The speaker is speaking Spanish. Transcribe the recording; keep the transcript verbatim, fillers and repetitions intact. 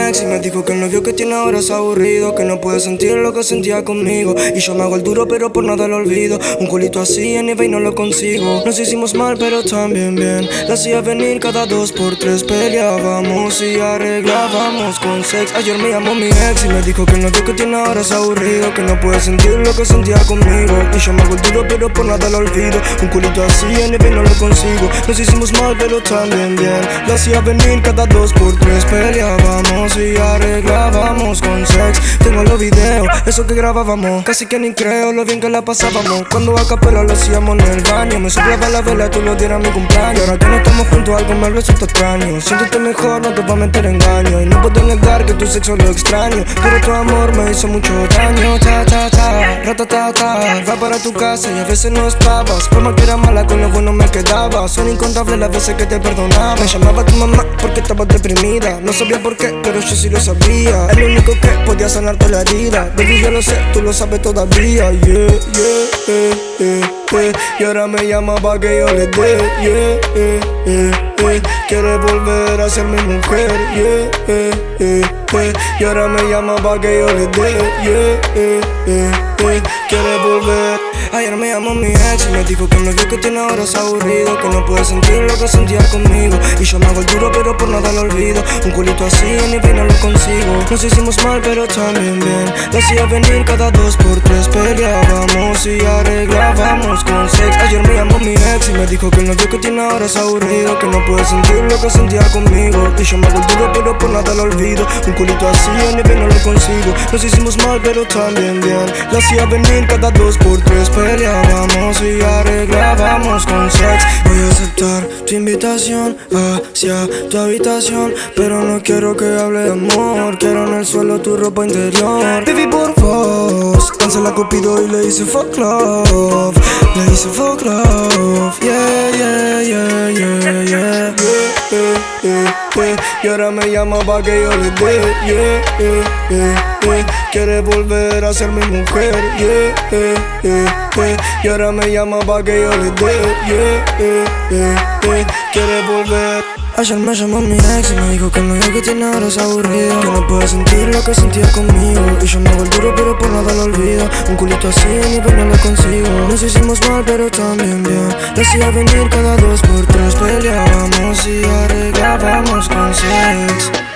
ex y me dijo que el novio que tiene ahora es aburrido, que no puede sentir lo que sentía conmigo. Y yo me hago el duro pero por nada lo olvido. Un culito así en eBay no lo consigo. Nos hicimos mal pero también bien. La hacía venir cada dos por tres. Peleábamos y arreglábamos con sex. Ayer me llamó mi ex y me dijo que el novio que tiene ahora es aburrido, que no puede sentir lo que sentía conmigo. Y yo me hago el duro pero por nada lo olvido. Un culito así en eBay no lo consigo. Nos hicimos mal pero también bien. La hacía venir cada dos por tres. Peleábamos y arreglábamos con sex. Tengo los videos, eso que grabábamos. Casi que ni creo lo bien que la pasábamos. Cuando a capela lo hacíamos en el baño. Me soplaba la vela, tú lo dieras mi cumpleaños. Ahora que no estamos juntos algo me resulta extraño. Siéntete mejor, no te voy a meter engaño. Y no puedo negar que tu sexo lo extraño, pero tu amor me hizo mucho daño. Ta ta ta, rata ta ta. Va para tu casa y a veces no estabas. Forma que era mala, con lo bueno me quedaba. Son incontables las veces que te perdonaba. Me llamaba tu mamá porque estabas deprimida. No sabía por qué, pero yo sí lo sabía. El único que podía sanarte la herida. Baby, yo lo sé, tú lo sabes todavía. Yeah, yeah, yeah, yeah, yeah. Y ahora me llama pa' que yo le dé. Yeah, yeah, yeah, yeah. Quiere volver a ser mi mujer. Yeah, yeah, yeah, yeah. Y ahora me llama pa' que yo le dé. Yeah, yeah, yeah, yeah. Quiere volver. Ayer me llamó mi ex y me dijo que el novio que tiene ahora es aburrido, que no puede sentir lo que sentía conmigo. Y yo me hago el duro pero por nada lo olvido. Un culito así en eBay no lo consigo. Nos hicimos mal pero también bien. La hacía venir cada dos por tres. Peleábamos y arreglábamos con sex. Ayer me llamó mi ex y me dijo que el novio que tiene ahora es aburrido, que no puede sentir lo que sentía conmigo. Y yo me hago el duro pero por nada lo olvido. Un culito así en eBay no lo consigo. Nos hicimos mal pero también bien. La hacía venir cada dos por tres. Peleábamos y arreglábamos con sex. Voy a aceptar tu invitación hacia tu habitación, pero no quiero que hable de amor. Quiero en el suelo tu ropa interior. Baby, por vos cancela Cupido y le hice fuck love. Le hice fuck love. Yeah, yeah, yeah, yeah, yeah. Yeah, yeah, yeah, yeah. Y ahora me llama pa' que yo le dé. Yeah, yeah, yeah, yeah. Quiere volver a ser mi mujer. Yeah, yeah, yeah, yeah. Y ahora me llama pa' que yo le dé. Yeah, yeah, yeah, yeah. Quiere volver. Ayer me llamó mi ex y me dijo que el novio que tiene ahora es aburrido, que no puede sentir lo que sentía conmigo. Y yo me hago el duro pero por nada lo olvido. Un culito así en eBay no lo consigo. Nos hicimos mal pero también bien. La hacía venir cada dos por tres. Peleábamos y arreglábamos con sex.